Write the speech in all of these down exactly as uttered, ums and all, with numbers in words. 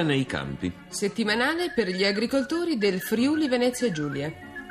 nei campi. Settimanale per gli agricoltori del Friuli Venezia Giulia.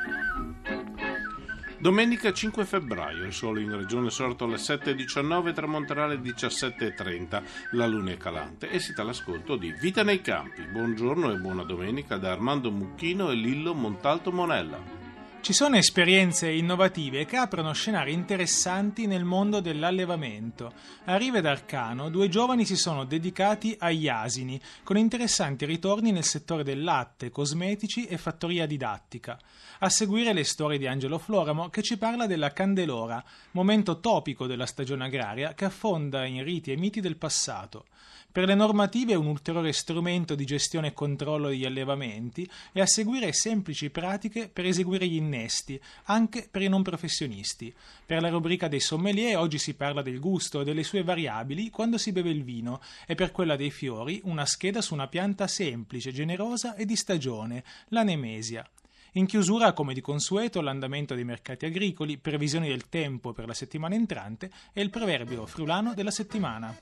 Domenica cinque febbraio, il sole in regione sorto alle sette e diciannove, tramonterà alle diciassette e trenta, la luna è calante e siete all'ascolto di Vita nei Campi. Buongiorno e buona domenica da Armando Mucchino e Lillo Montalto Monella. Ci sono esperienze innovative che aprono scenari interessanti nel mondo dell'allevamento. A Rive d'Arcano due giovani si sono dedicati agli asini, con interessanti ritorni nel settore del latte, cosmetici e fattoria didattica. A seguire le storie di Angelo Floramo, che ci parla della candelora, momento topico della stagione agraria che affonda in riti e miti del passato. Per le normative un ulteriore strumento di gestione e controllo degli allevamenti e a seguire semplici pratiche per eseguire gli innesti, anche per i non professionisti. Per la rubrica dei sommelier oggi si parla del gusto e delle sue variabili quando si beve il vino e per quella dei fiori una scheda su una pianta semplice, generosa e di stagione, la nemesia. In chiusura, come di consueto, l'andamento dei mercati agricoli, previsioni del tempo per la settimana entrante e il proverbio friulano della settimana.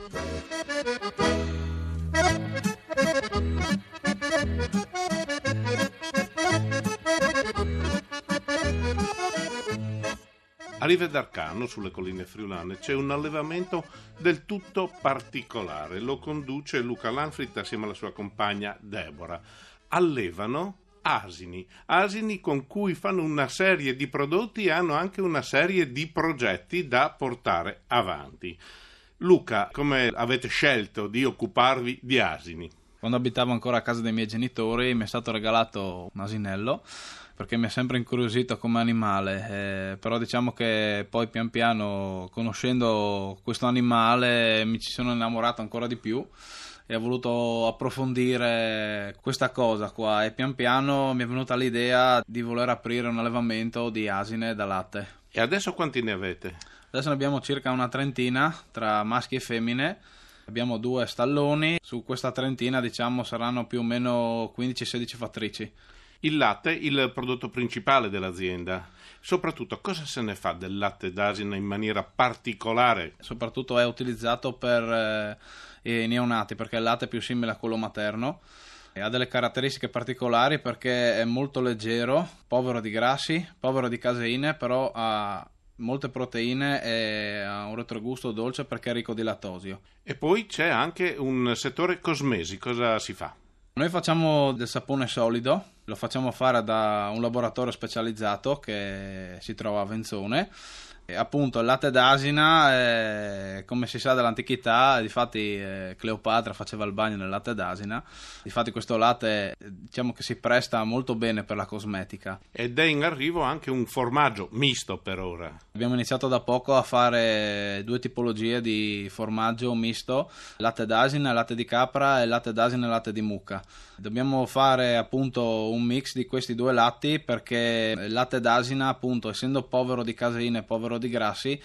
A Rive d'Arcano, sulle colline friulane, c'è un allevamento del tutto particolare. Lo conduce Luca Lanfrit assieme alla sua compagna Deborah. Allevano asini, asini con cui fanno una serie di prodotti e hanno anche una serie di progetti da portare avanti. Luca, come avete scelto di occuparvi di asini? Quando abitavo ancora a casa dei miei genitori mi è stato regalato un asinello perché mi è sempre incuriosito come animale, eh, però diciamo che poi pian piano, conoscendo questo animale, mi ci sono innamorato ancora di più e ho voluto approfondire questa cosa qua e pian piano mi è venuta l'idea di voler aprire un allevamento di asine da latte. E adesso quanti ne avete? Adesso ne abbiamo circa una trentina tra maschi e femmine, abbiamo due stalloni, su questa trentina diciamo saranno più o meno quindici sedici fattrici. Il latte, il prodotto principale dell'azienda. Soprattutto, cosa se ne fa del latte d'asina in maniera particolare? Soprattutto è utilizzato per eh, i neonati, perché il latte è più simile a quello materno. E ha delle caratteristiche particolari perché è molto leggero, povero di grassi, povero di caseine, però ha molte proteine e ha un retrogusto dolce perché è ricco di lattosio. E poi c'è anche un settore cosmesi. Cosa si fa? Noi facciamo del sapone solido, lo facciamo fare da un laboratorio specializzato che si trova a Venzone. E appunto il latte d'asina, eh, come si sa dall'antichità, difatti eh, Cleopatra faceva il bagno nel latte d'asina, difatti questo latte diciamo che si presta molto bene per la cosmetica. Ed è in arrivo anche un formaggio misto per ora. Abbiamo iniziato da poco a fare due tipologie di formaggio misto, latte d'asina, latte di capra e latte d'asina e latte di mucca. Dobbiamo fare appunto un mix di questi due latti perché il latte d'asina, appunto, essendo povero di caseine e povero di grassi,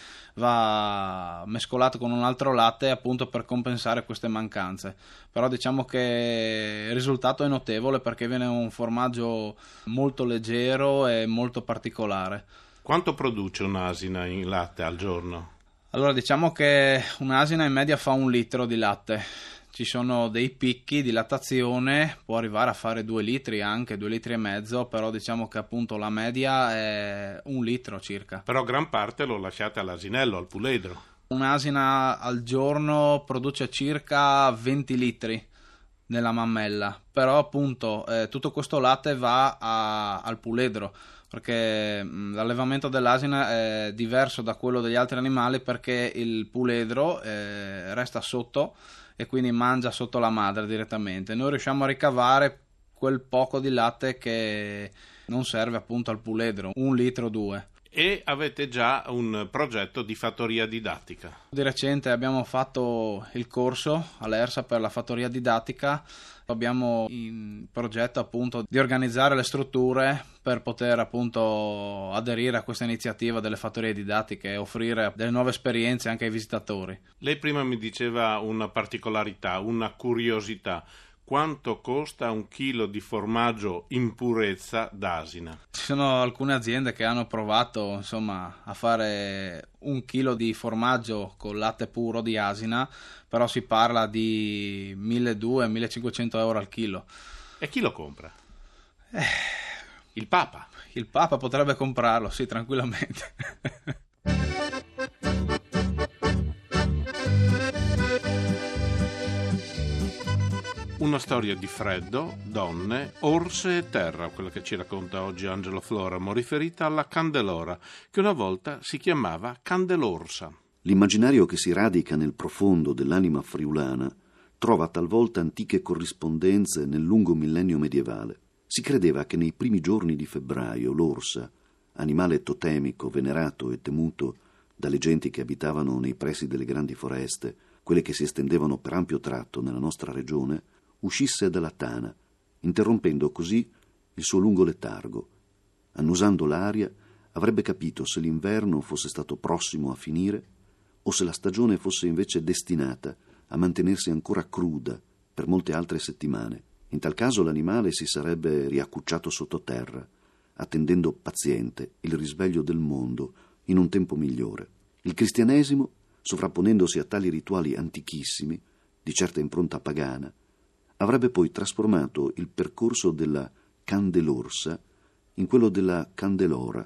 va mescolato con un altro latte appunto per compensare queste mancanze. Però diciamo che il risultato è notevole perché viene un formaggio molto leggero e molto particolare. Quanto produce un'asina in latte al giorno? Allora diciamo che un'asina in media fa un litro di latte. Ci sono dei picchi di lattazione, può arrivare a fare due litri, anche due litri e mezzo, però diciamo che appunto la media è un litro circa. Però gran parte lo lasciate all'asinello, al puledro. Un'asina al giorno produce circa venti litri nella mammella, però appunto eh, tutto questo latte va a, al puledro, perché mh, l'allevamento dell'asina è diverso da quello degli altri animali perché il puledro eh, resta sotto e quindi mangia sotto la madre direttamente. Noi riusciamo a ricavare quel poco di latte che non serve appunto al puledro, un litro o due. E avete già un progetto di fattoria didattica. Di recente abbiamo fatto il corso all'ERSA per la fattoria didattica. Abbiamo in progetto appunto di organizzare le strutture per poter appunto aderire a questa iniziativa delle fattorie didattiche e offrire delle nuove esperienze anche ai visitatori. Lei prima mi diceva una particolarità, una curiosità. quanto costa un chilo di formaggio in purezza d'asina? Ci sono alcune aziende che hanno provato, insomma, a fare un chilo di formaggio con latte puro di asina, però si parla di milleduecento millecinquecento euro al chilo. E chi lo compra? Eh, il Papa? Il Papa potrebbe comprarlo, sì, tranquillamente. Una storia di freddo, donne, orse e terra, quella che ci racconta oggi Angelo Floramo, riferita alla candelora, che una volta si chiamava candelorsa. L'immaginario che si radica nel profondo dell'anima friulana trova talvolta antiche corrispondenze nel lungo millennio medievale. Si credeva che nei primi giorni di febbraio l'orsa, animale totemico, venerato e temuto dalle genti che abitavano nei pressi delle grandi foreste, quelle che si estendevano per ampio tratto nella nostra regione, uscisse dalla tana, interrompendo così il suo lungo letargo. Annusando l'aria, avrebbe capito se l'inverno fosse stato prossimo a finire o se la stagione fosse invece destinata a mantenersi ancora cruda per molte altre settimane. In tal caso l'animale si sarebbe riaccucciato sottoterra, attendendo paziente il risveglio del mondo in un tempo migliore. Il cristianesimo, sovrapponendosi a tali rituali antichissimi, di certa impronta pagana, avrebbe poi trasformato il percorso della candelorsa in quello della candelora.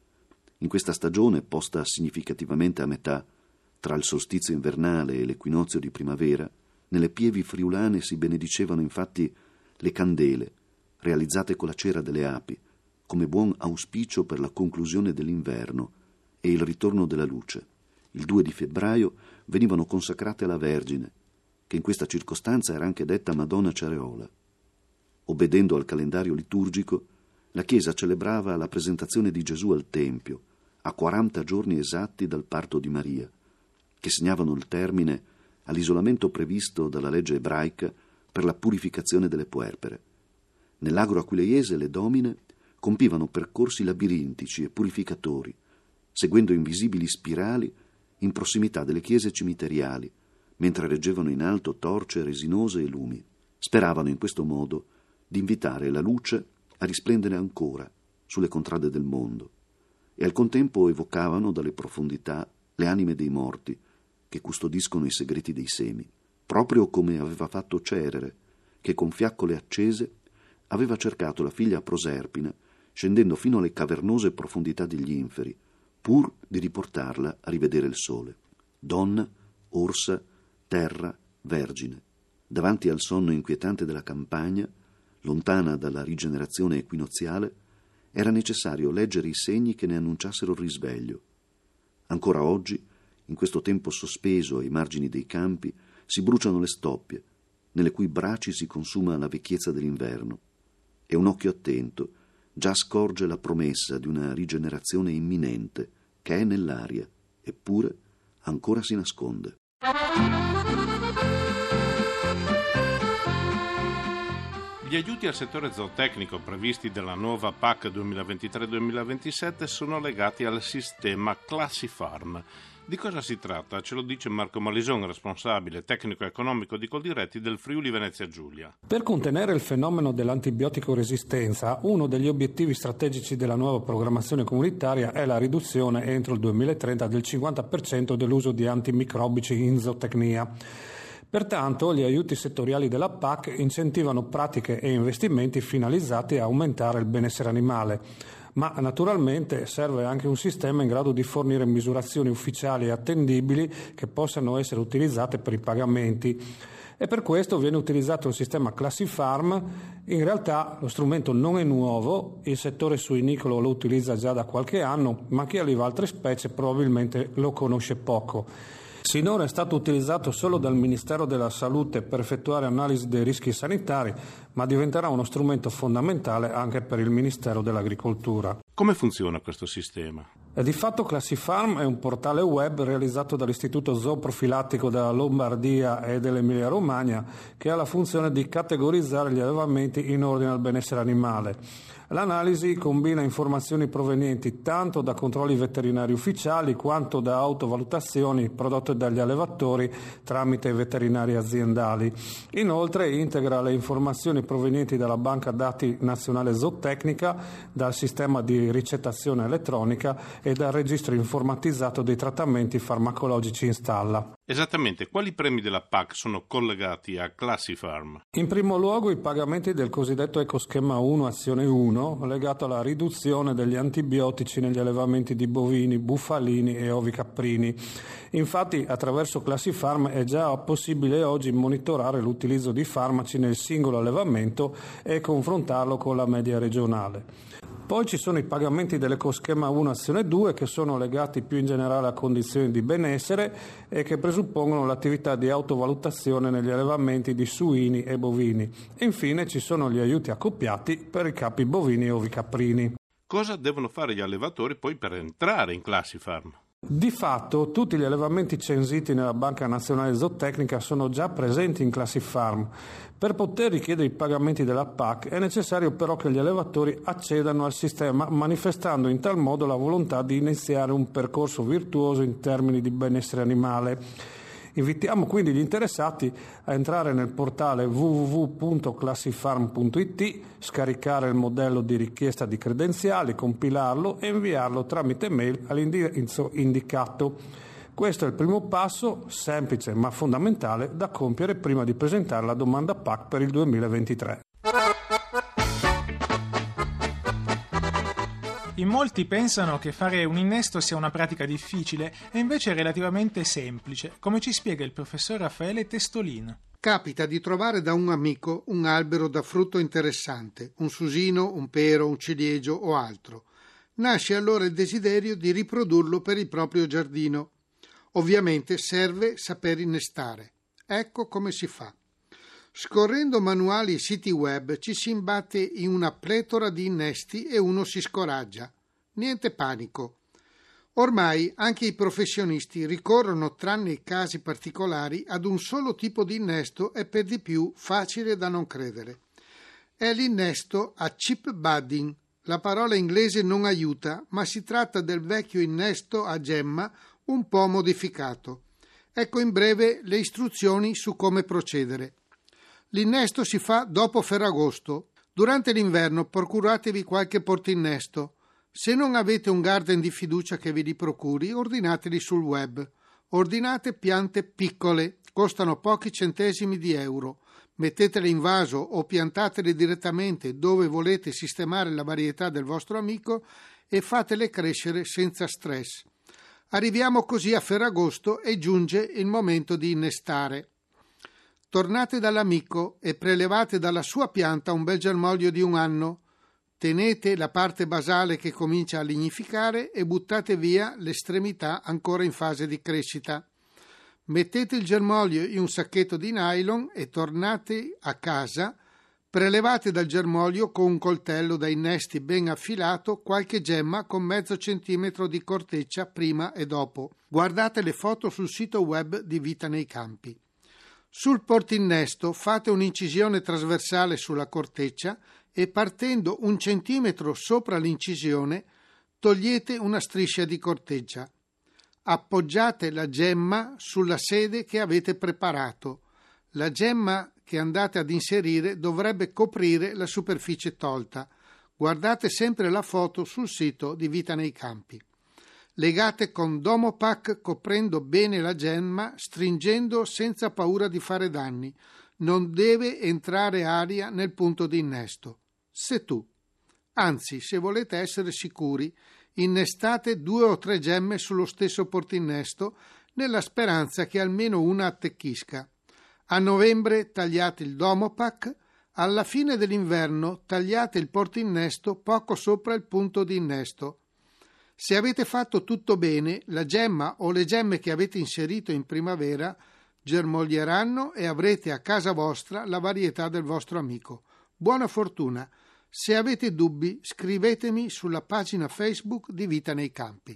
In questa stagione, posta significativamente a metà tra il solstizio invernale e l'equinozio di primavera, nelle pievi friulane si benedicevano infatti le candele, realizzate con la cera delle api, come buon auspicio per la conclusione dell'inverno e il ritorno della luce. Il due di febbraio venivano consacrate alla Vergine, che in questa circostanza era anche detta Madonna Cereola. Obbedendo al calendario liturgico, la Chiesa celebrava la presentazione di Gesù al Tempio, a quaranta giorni esatti dal parto di Maria, che segnavano il termine all'isolamento previsto dalla legge ebraica per la purificazione delle puerpere. Nell'agro aquileiese le domine compivano percorsi labirintici e purificatori, seguendo invisibili spirali in prossimità delle chiese cimiteriali, mentre reggevano in alto torce resinose e lumi. Speravano in questo modo di invitare la luce a risplendere ancora sulle contrade del mondo e al contempo evocavano dalle profondità le anime dei morti che custodiscono i segreti dei semi, proprio come aveva fatto Cerere, che con fiaccole accese aveva cercato la figlia Proserpina, scendendo fino alle cavernose profondità degli inferi, pur di riportarla a rivedere il sole. Donna, orsa, terra, vergine. Davanti al sonno inquietante della campagna, lontana dalla rigenerazione equinoziale, era necessario leggere i segni che ne annunciassero il risveglio. Ancora oggi, in questo tempo sospeso ai margini dei campi, si bruciano le stoppie, nelle cui braci si consuma la vecchiezza dell'inverno, e un occhio attento già scorge la promessa di una rigenerazione imminente che è nell'aria, eppure ancora si nasconde. Gli aiuti al settore zootecnico previsti dalla nuova P A C duemilaventitré duemilaventisette sono legati al sistema Classifarm. Di cosa si tratta? Ce lo dice Marco Malison, responsabile tecnico-economico di Coldiretti del Friuli Venezia Giulia. Per contenere il fenomeno dell'antibiotico resistenza, uno degli obiettivi strategici della nuova programmazione comunitaria è la riduzione entro il duemilatrenta del cinquanta per cento dell'uso di antimicrobici in zootecnia. Pertanto, gli aiuti settoriali della P A C incentivano pratiche e investimenti finalizzati a aumentare il benessere animale, ma naturalmente serve anche un sistema in grado di fornire misurazioni ufficiali e attendibili che possano essere utilizzate per i pagamenti. E per questo viene utilizzato il sistema Classifarm. In realtà lo strumento non è nuovo, il settore suinicolo lo utilizza già da qualche anno, ma chi alleva altre specie probabilmente lo conosce poco. Sinora è stato utilizzato solo dal Ministero della Salute per effettuare analisi dei rischi sanitari, ma diventerà uno strumento fondamentale anche per il Ministero dell'Agricoltura. Come funziona questo sistema? Di fatto Classifarm è un portale web realizzato dall'Istituto Zooprofilattico della Lombardia e dell'Emilia Romagna che ha la funzione di categorizzare gli allevamenti in ordine al benessere animale. L'analisi combina informazioni provenienti tanto da controlli veterinari ufficiali quanto da autovalutazioni prodotte dagli allevatori tramite veterinari aziendali. Inoltre integra le informazioni provenienti dalla banca dati nazionale zootecnica, dal sistema di ricettazione elettronica e dal registro informatizzato dei trattamenti farmacologici in stalla. Esattamente, quali premi della P A C sono collegati a Classifarm? In primo luogo i pagamenti del cosiddetto ecoschema uno azione uno, legato alla riduzione degli antibiotici negli allevamenti di bovini, bufalini e ovicaprini. Infatti attraverso Classifarm è già possibile oggi monitorare l'utilizzo di farmaci nel singolo allevamento e confrontarlo con la media regionale. Poi ci sono i pagamenti dell'ecoschema uno azione due che sono legati più in generale a condizioni di benessere e che presuppongono l'attività di autovalutazione negli allevamenti di suini e bovini. E infine ci sono gli aiuti accoppiati per i capi bovini e ovicaprini. Cosa devono fare gli allevatori poi per entrare in Classifarm? Di fatto tutti gli allevamenti censiti nella Banca Nazionale Zootecnica sono già presenti in Classifarm. Per poter richiedere i pagamenti della P A C è necessario però che gli allevatori accedano al sistema manifestando in tal modo la volontà di iniziare un percorso virtuoso in termini di benessere animale. Invitiamo quindi gli interessati a entrare nel portale w w w punto classifarm punto i t, scaricare il modello di richiesta di credenziali, compilarlo e inviarlo tramite mail all'indirizzo indicato. Questo è il primo passo, semplice ma fondamentale, da compiere prima di presentare la domanda P A C per il duemilaventitré. In molti pensano che fare un innesto sia una pratica difficile e invece è relativamente semplice, come ci spiega il professor Raffaele Testolin. Capita di trovare da un amico un albero da frutto interessante, un susino, un pero, un ciliegio o altro. Nasce allora il desiderio di riprodurlo per il proprio giardino. Ovviamente serve saper innestare. Ecco come si fa. Scorrendo manuali e siti web ci si imbatte in una pletora di innesti e uno si scoraggia. Niente panico. Ormai anche i professionisti ricorrono, tranne i casi particolari, ad un solo tipo di innesto e per di più facile da non credere. È l'innesto a chip budding. La parola inglese non aiuta, ma si tratta del vecchio innesto a gemma un po' modificato. Ecco in breve le istruzioni su come procedere. L'innesto si fa dopo Ferragosto. Durante l'inverno procuratevi qualche portinnesto. Se non avete un garden di fiducia che vi li procuri, ordinateli sul web. Ordinate piante piccole, costano pochi centesimi di euro. Mettetele in vaso o piantatele direttamente dove volete sistemare la varietà del vostro amico e fatele crescere senza stress. Arriviamo così a Ferragosto e giunge il momento di innestare. Tornate dall'amico e prelevate dalla sua pianta un bel germoglio di un anno. Tenete la parte basale che comincia a lignificare e buttate via l'estremità ancora in fase di crescita. Mettete il germoglio in un sacchetto di nylon e tornate a casa. Prelevate dal germoglio con un coltello da innesti ben affilato qualche gemma con mezzo centimetro di corteccia prima e dopo. Guardate le foto sul sito web di Vita nei Campi. Sul portinnesto fate un'incisione trasversale sulla corteccia e partendo un centimetro sopra l'incisione togliete una striscia di corteccia. Appoggiate la gemma sulla sede che avete preparato. La gemma che andate ad inserire dovrebbe coprire la superficie tolta. Guardate sempre la foto sul sito di Vita nei Campi. Legate con Domopac coprendo bene la gemma, stringendo senza paura di fare danni. Non deve entrare aria nel punto di innesto. Se tu. Anzi, se volete essere sicuri, innestate due o tre gemme sullo stesso portinnesto nella speranza che almeno una attecchisca. A novembre tagliate il Domopac, alla fine dell'inverno tagliate il portinnesto poco sopra il punto di innesto. Se avete fatto tutto bene, la gemma o le gemme che avete inserito in primavera germoglieranno e avrete a casa vostra la varietà del vostro amico. Buona fortuna! Se avete dubbi, scrivetemi sulla pagina Facebook di Vita nei Campi.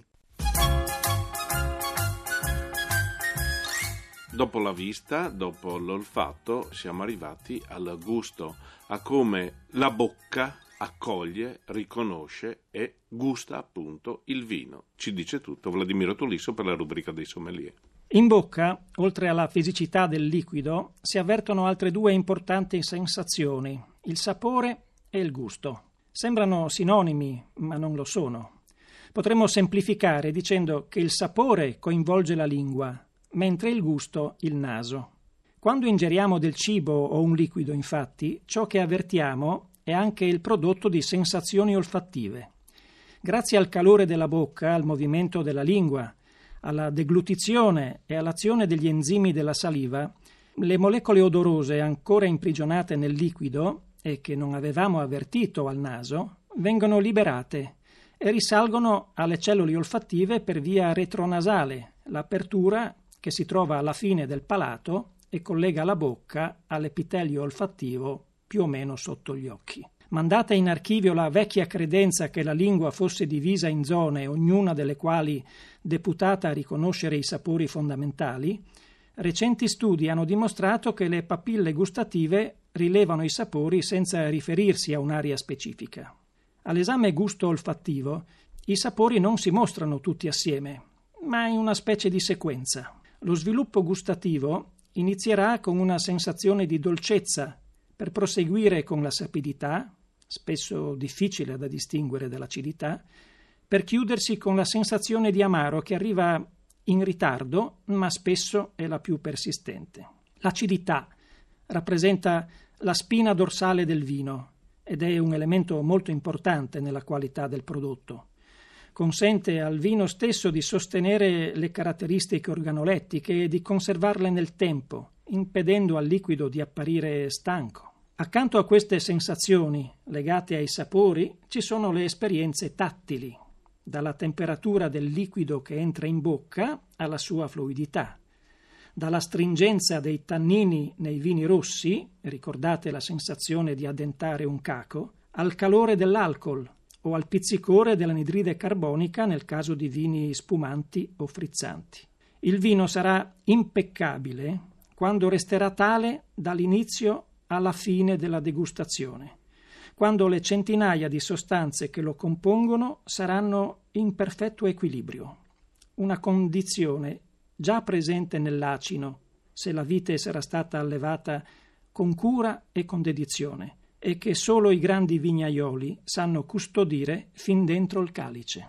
Dopo la vista, dopo l'olfatto, siamo arrivati al gusto, a come la bocca accoglie, riconosce e gusta appunto il vino. Ci dice tutto Vladimiro Tulisso per la rubrica dei sommelier. In bocca, oltre alla fisicità del liquido, si avvertono altre due importanti sensazioni, il sapore e il gusto. Sembrano sinonimi, ma non lo sono. Potremmo semplificare dicendo che il sapore coinvolge la lingua, mentre il gusto il naso. Quando ingeriamo del cibo o un liquido, infatti, ciò che avvertiamo è anche il prodotto di sensazioni olfattive. Grazie al calore della bocca, al movimento della lingua, alla deglutizione e all'azione degli enzimi della saliva, le molecole odorose ancora imprigionate nel liquido e che non avevamo avvertito al naso vengono liberate e risalgono alle cellule olfattive per via retronasale, l'apertura che si trova alla fine del palato e collega la bocca all'epitelio olfattivo più o meno sotto gli occhi. Mandata in archivio la vecchia credenza che la lingua fosse divisa in zone, ognuna delle quali deputata a riconoscere i sapori fondamentali, recenti studi hanno dimostrato che le papille gustative rilevano i sapori senza riferirsi a un'area specifica. All'esame gusto-olfattivo i sapori non si mostrano tutti assieme, ma in una specie di sequenza. Lo sviluppo gustativo inizierà con una sensazione di dolcezza, per proseguire con la sapidità, spesso difficile da distinguere dall'acidità, per chiudersi con la sensazione di amaro che arriva in ritardo, ma spesso è la più persistente. L'acidità rappresenta la spina dorsale del vino ed è un elemento molto importante nella qualità del prodotto. Consente al vino stesso di sostenere le caratteristiche organolettiche e di conservarle nel tempo, impedendo al liquido di apparire stanco. Accanto a queste sensazioni legate ai sapori ci sono le esperienze tattili, dalla temperatura del liquido che entra in bocca alla sua fluidità, dalla stringenza dei tannini nei vini rossi, ricordate la sensazione di addentare un caco, al calore dell'alcol o al pizzicore dell'anidride carbonica nel caso di vini spumanti o frizzanti. Il vino sarà impeccabile quando resterà tale dall'inizio alla fine della degustazione, quando le centinaia di sostanze che lo compongono saranno in perfetto equilibrio, una condizione già presente nell'acino, se la vite sarà stata allevata con cura e con dedizione, e che solo i grandi vignaioli sanno custodire fin dentro il calice.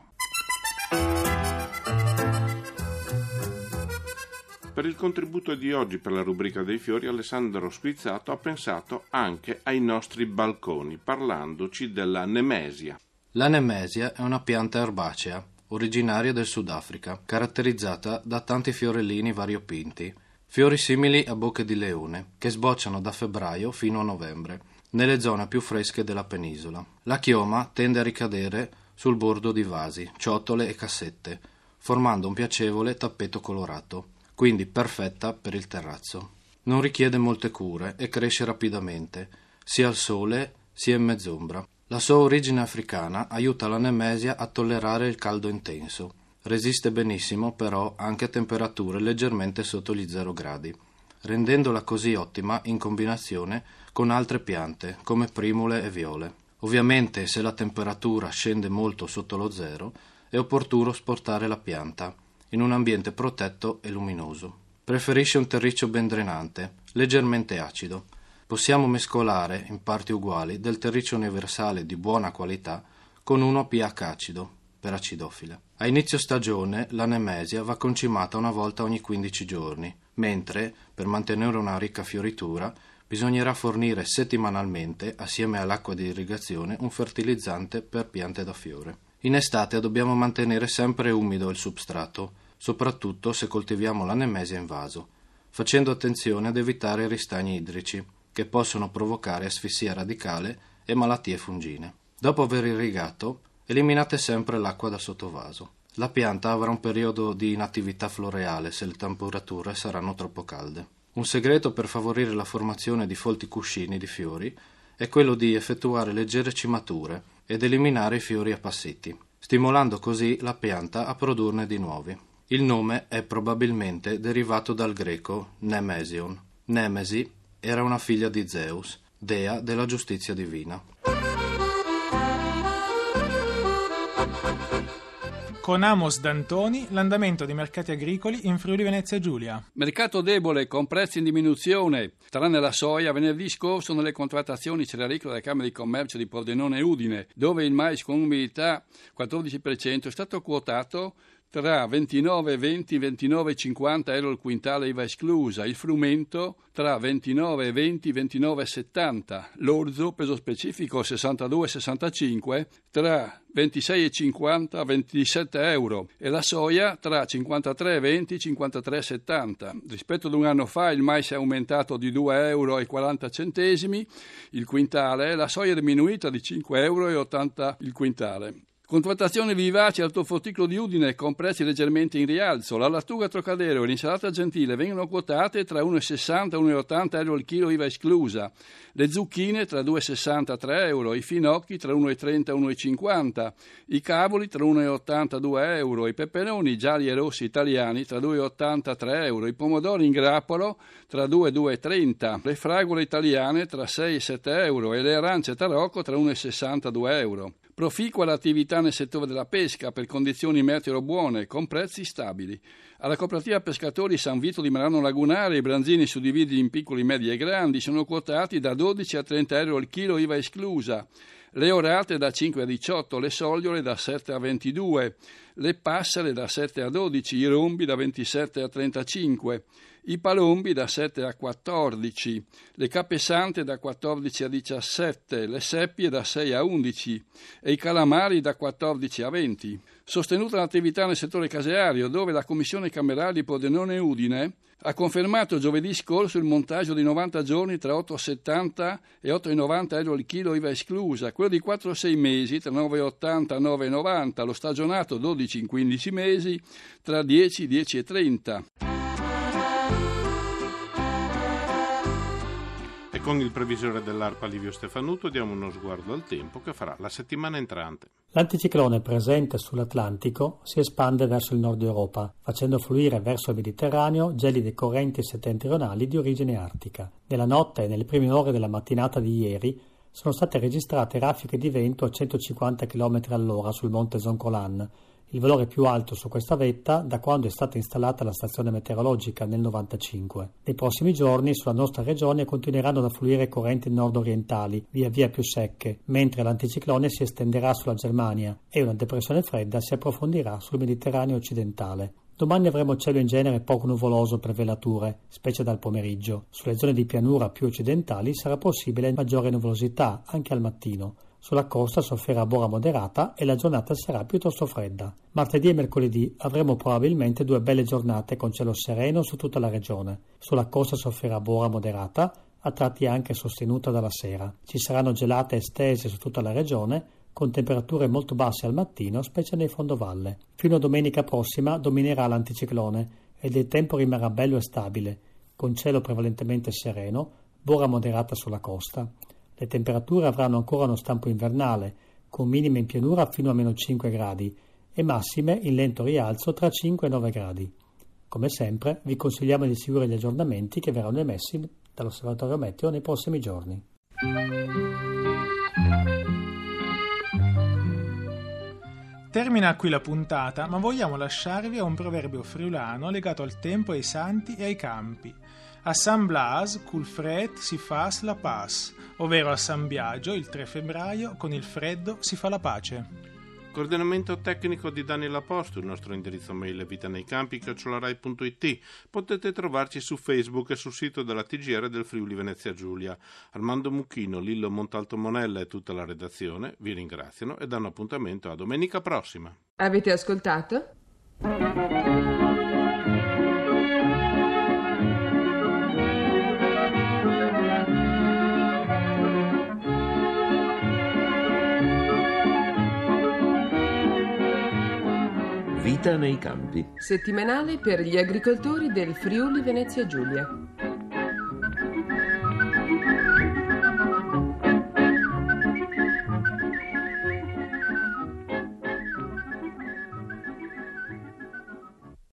Per il contributo di oggi per la rubrica dei fiori, Alessandro Squizzato ha pensato anche ai nostri balconi, parlandoci della nemesia. La nemesia è una pianta erbacea, originaria del Sudafrica, caratterizzata da tanti fiorellini variopinti, fiori simili a bocche di leone, che sbocciano da febbraio fino a novembre, nelle zone più fresche della penisola. La chioma tende a ricadere sul bordo di vasi, ciotole e cassette, formando un piacevole tappeto colorato, quindi perfetta per il terrazzo. Non richiede molte cure e cresce rapidamente, sia al sole sia in mezz'ombra. La sua origine africana aiuta la nemesia a tollerare il caldo intenso. Resiste benissimo però anche a temperature leggermente sotto gli zero gradi, rendendola così ottima in combinazione con altre piante come primule e viole. Ovviamente se la temperatura scende molto sotto lo zero è opportuno spostare la pianta in un ambiente protetto e luminoso. Preferisce un terriccio ben drenante, leggermente acido. Possiamo mescolare in parti uguali del terriccio universale di buona qualità con uno a pH acido, per acidofile. A inizio stagione la nemesia va concimata una volta ogni quindici giorni, mentre, per mantenere una ricca fioritura, bisognerà fornire settimanalmente, assieme all'acqua di irrigazione, un fertilizzante per piante da fiore. In estate dobbiamo mantenere sempre umido il substrato, soprattutto se coltiviamo la nemesia in vaso, facendo attenzione ad evitare i ristagni idrici, che possono provocare asfissia radicale e malattie fungine. Dopo aver irrigato, eliminate sempre l'acqua dal sottovaso. La pianta avrà un periodo di inattività floreale se le temperature saranno troppo calde. Un segreto per favorire la formazione di folti cuscini di fiori è quello di effettuare leggere cimature ed eliminare i fiori appassiti, stimolando così la pianta a produrne di nuovi. Il nome è probabilmente derivato dal greco Nemesion. Nemesi era una figlia di Zeus, dea della giustizia divina. Con Amos D'Antoni, l'andamento dei mercati agricoli in Friuli Venezia Giulia. Mercato debole con prezzi in diminuzione, tranne la soia. Venerdì scorso nelle contrattazioni cerealicole della Camera di Commercio di Pordenone e Udine, dove il mais con umidità quattordici per cento è stato quotato tra ventinove virgola venti e ventinove virgola cinquanta euro il quintale I V A esclusa, il frumento tra ventinove virgola venti e ventinove virgola settanta, l'orzo peso specifico sessantadue virgola sessantacinque tra ventisei virgola cinquanta e ventisette euro e la soia tra cinquantatré virgola venti e cinquantatré virgola settanta. Rispetto ad un anno fa il mais è aumentato di due euro e quaranta centesimi il quintale, la soia è diminuita di cinque euro e ottanta il quintale. Contrattazione vivace al ortofrutticolo di Udine con prezzi leggermente in rialzo. La lattuga Trocadero e l'insalata gentile vengono quotate tra uno virgola sessanta e uno virgola ottanta euro il chilo I V A esclusa. Le zucchine tra due virgola sessanta e tre euro, i finocchi tra uno virgola trenta e uno virgola cinquanta, i cavoli tra uno virgola ottanta e due euro, i peperoni gialli e rossi italiani tra due virgola ottanta e tre euro, i pomodori in grappolo tra due virgola trenta, le fragole italiane tra sei e sette euro e le arance tarocco tra uno virgola sessanta e due euro. Proficua l'attività nel settore della pesca per condizioni meteo buone, con prezzi stabili. Alla cooperativa pescatori San Vito di Marano Lagunare i branzini suddivisi in piccoli, medi e grandi sono quotati da dodici a trenta euro il chilo I V A esclusa, le orate da cinque a diciotto, le sogliole da sette a ventidue, le passere da sette a dodici, i rombi da ventisette a trentacinque, i palombi da sette a quattordici, le cappe sante da quattordici a diciassette, le seppie da sei a undici e i calamari da quattordici a venti. Sostenuta l'attività nel settore caseario, dove la Commissione Camerale di Pordenone e Udine ha confermato giovedì scorso il montaggio di novanta giorni tra otto virgola settanta e otto virgola novanta euro il chilo I V A esclusa, quello di quattro a sei mesi tra nove virgola ottanta e nove virgola novanta, lo stagionato dodici a quindici mesi tra dieci e dieci virgola trenta. Con il previsore dell'ARPA Livio Stefanuto diamo uno sguardo al tempo che farà la settimana entrante. L'anticiclone presente sull'Atlantico si espande verso il nord Europa, facendo fluire verso il Mediterraneo gelide correnti settentrionali di origine artica. Nella notte e nelle prime ore della mattinata di ieri sono state registrate raffiche di vento a centocinquanta chilometri all'ora sul monte Zoncolan, il valore più alto su questa vetta da quando è stata installata la stazione meteorologica nel novantacinque. Nei prossimi giorni sulla nostra regione continueranno ad affluire correnti nord-orientali, via via più secche, mentre l'anticiclone si estenderà sulla Germania e una depressione fredda si approfondirà sul Mediterraneo occidentale. Domani avremo cielo in genere poco nuvoloso per velature, specie dal pomeriggio. Sulle zone di pianura più occidentali sarà possibile maggiore nuvolosità anche al mattino. Sulla costa soffrirà bora moderata e la giornata sarà piuttosto fredda. Martedì e mercoledì avremo probabilmente due belle giornate con cielo sereno su tutta la regione. Sulla costa soffrirà bora moderata, a tratti anche sostenuta dalla sera. Ci saranno gelate estese su tutta la regione, con temperature molto basse al mattino, specie nei fondovalle. Fino a domenica prossima dominerà l'anticiclone ed il tempo rimarrà bello e stabile, con cielo prevalentemente sereno, bora moderata sulla costa. Le temperature avranno ancora uno stampo invernale, con minime in pianura fino a meno cinque gradi e massime in lento rialzo tra cinque e nove gradi. Come sempre, vi consigliamo di seguire gli aggiornamenti che verranno emessi dall'Osservatorio Meteo nei prossimi giorni. Termina qui la puntata, ma vogliamo lasciarvi a un proverbio friulano legato al tempo, ai santi e ai campi. A San Blas, col fred si fas la paz, ovvero a San Biagio, il tre febbraio, con il freddo si fa la pace. Coordinamento tecnico di Daniela Posto, il nostro indirizzo mail è vitaneiCampi chiocciola rai punto it. Potete trovarci su Facebook e sul sito della T G R del Friuli Venezia Giulia. Armando Mucchino, Lillo Montalto Monella e tutta la redazione vi ringraziano e danno appuntamento a domenica prossima. Avete ascoltato? Vita nei campi. Settimanale per gli agricoltori del Friuli Venezia Giulia.